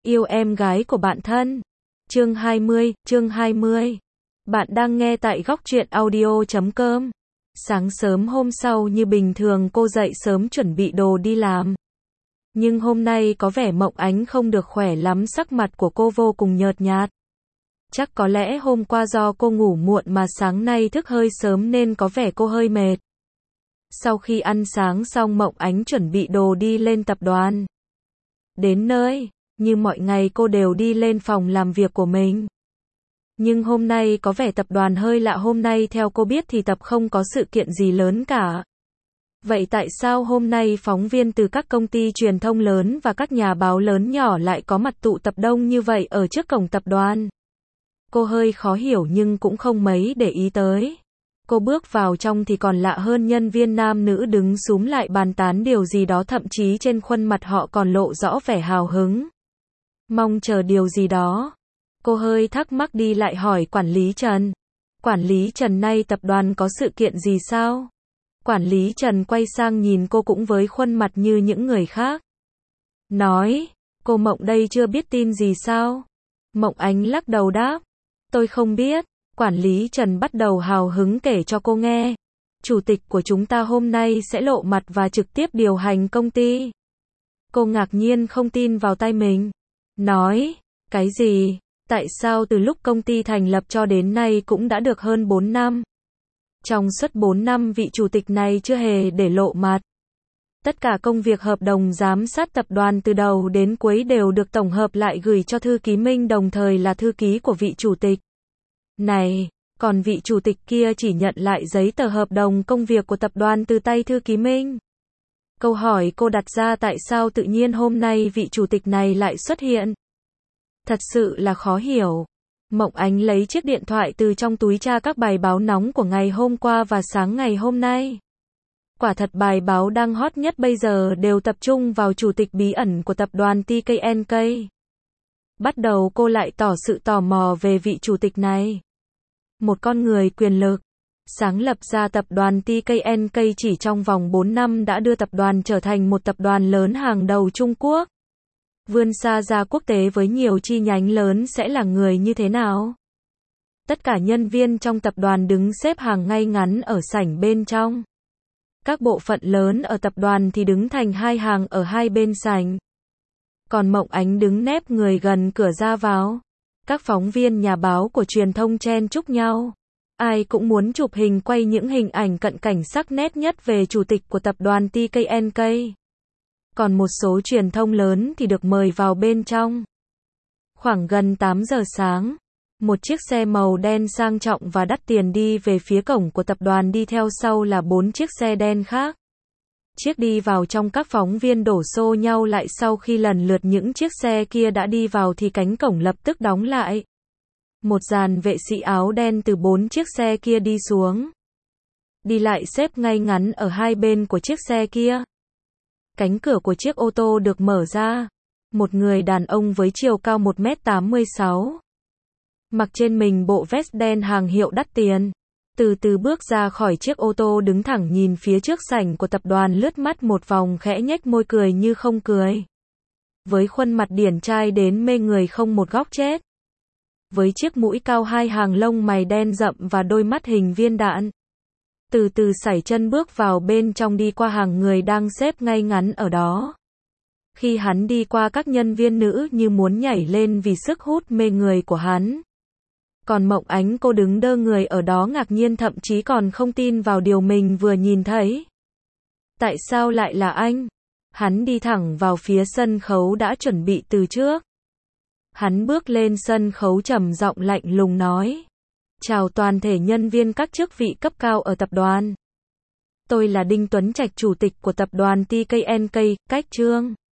Yêu em gái của bạn thân. Chương 20. Bạn đang nghe tại góc truyện audio.com. Sáng sớm hôm sau như bình thường cô dậy sớm chuẩn bị đồ đi làm. Nhưng hôm nay có vẻ Mộng Ánh không được khỏe lắm, sắc mặt của cô vô cùng nhợt nhạt. Chắc có lẽ hôm qua do cô ngủ muộn mà sáng nay thức hơi sớm nên có vẻ cô hơi mệt. Sau khi ăn sáng xong Mộng Ánh chuẩn bị đồ đi lên tập đoàn. Đến nơi, như mọi ngày cô đều đi lên phòng làm việc của mình. Nhưng hôm nay có vẻ tập đoàn hơi lạ, hôm nay theo cô biết thì tập không có sự kiện gì lớn cả. Vậy tại sao hôm nay phóng viên từ các công ty truyền thông lớn và các nhà báo lớn nhỏ lại có mặt tụ tập đông như vậy ở trước cổng tập đoàn? Cô hơi khó hiểu nhưng cũng không mấy để ý tới. Cô bước vào trong thì còn lạ hơn, nhân viên nam nữ đứng xúm lại bàn tán điều gì đó, thậm chí trên khuôn mặt họ còn lộ rõ vẻ hào hứng, mong chờ điều gì đó. Cô hơi thắc mắc đi lại hỏi quản lý Trần. Quản lý Trần, nay tập đoàn có sự kiện gì sao? Quản lý Trần quay sang nhìn cô cũng với khuôn mặt như những người khác. Nói, cô Mộng đây chưa biết tin gì sao? Mộng Ánh lắc đầu đáp, tôi không biết. Quản lý Trần bắt đầu hào hứng kể cho cô nghe. Chủ tịch của chúng ta hôm nay sẽ lộ mặt và trực tiếp điều hành công ty. Cô ngạc nhiên không tin vào tai mình. Nói, cái gì? Tại sao từ lúc công ty thành lập cho đến nay cũng đã được hơn 4 năm? Trong suốt 4 năm vị chủ tịch này chưa hề để lộ mặt. Tất cả công việc hợp đồng giám sát tập đoàn từ đầu đến cuối đều được tổng hợp lại gửi cho thư ký Minh, đồng thời là thư ký của vị chủ tịch này, còn vị chủ tịch kia chỉ nhận lại giấy tờ hợp đồng công việc của tập đoàn từ tay thư ký Minh. Câu hỏi cô đặt ra, tại sao tự nhiên hôm nay vị chủ tịch này lại xuất hiện? Thật sự là khó hiểu. Mộng Ánh lấy chiếc điện thoại từ trong túi tra các bài báo nóng của ngày hôm qua và sáng ngày hôm nay. Quả thật bài báo đang hot nhất bây giờ đều tập trung vào chủ tịch bí ẩn của tập đoàn TKNK. Bắt đầu cô lại tỏ sự tò mò về vị chủ tịch này. Một con người quyền lực, sáng lập ra tập đoàn TKNK chỉ trong vòng 4 năm đã đưa tập đoàn trở thành một tập đoàn lớn hàng đầu Trung Quốc. Vươn xa ra quốc tế với nhiều chi nhánh lớn sẽ là người như thế nào? Tất cả nhân viên trong tập đoàn đứng xếp hàng ngay ngắn ở sảnh bên trong. Các bộ phận lớn ở tập đoàn thì đứng thành hai hàng ở hai bên sảnh. Còn Mộng Ánh đứng nép người gần cửa ra vào. Các phóng viên nhà báo của truyền thông chen chúc nhau. Ai cũng muốn chụp hình quay những hình ảnh cận cảnh sắc nét nhất về chủ tịch của tập đoàn TKNK. Còn một số truyền thông lớn thì được mời vào bên trong. Khoảng gần 8 giờ sáng, một chiếc xe màu đen sang trọng và đắt tiền đi về phía cổng của tập đoàn, đi theo sau là 4 chiếc xe đen khác. Chiếc đi vào trong, các phóng viên đổ xô nhau lại. Sau khi lần lượt những chiếc xe kia đã đi vào thì cánh cổng lập tức đóng lại. Một dàn vệ sĩ áo đen từ 4 chiếc xe kia đi xuống. Đi lại xếp ngay ngắn ở hai bên của chiếc xe kia. Cánh cửa của chiếc ô tô được mở ra. Một người đàn ông với chiều cao 1m86. Mặc trên mình bộ vest đen hàng hiệu đắt tiền. Từ từ bước ra khỏi chiếc ô tô, đứng thẳng nhìn phía trước sảnh của tập đoàn, lướt mắt một vòng khẽ nhếch môi cười như không cười. Với khuôn mặt điển trai đến mê người không một góc chết. Với chiếc mũi cao, hai hàng lông mày đen rậm và đôi mắt hình viên đạn. Từ từ sải chân bước vào bên trong, đi qua hàng người đang xếp ngay ngắn ở đó. Khi hắn đi qua, các nhân viên nữ như muốn nhảy lên vì sức hút mê người của hắn. Còn Mộng Ánh, cô đứng đơ người ở đó ngạc nhiên, thậm chí còn không tin vào điều mình vừa nhìn thấy. Tại sao lại là anh? Hắn đi thẳng vào phía sân khấu đã chuẩn bị từ trước. Hắn bước lên sân khấu trầm giọng lạnh lùng nói. Chào toàn thể nhân viên các chức vị cấp cao ở tập đoàn. Tôi là Đinh Tuấn Trạch, chủ tịch của tập đoàn TKNK, cách Trương.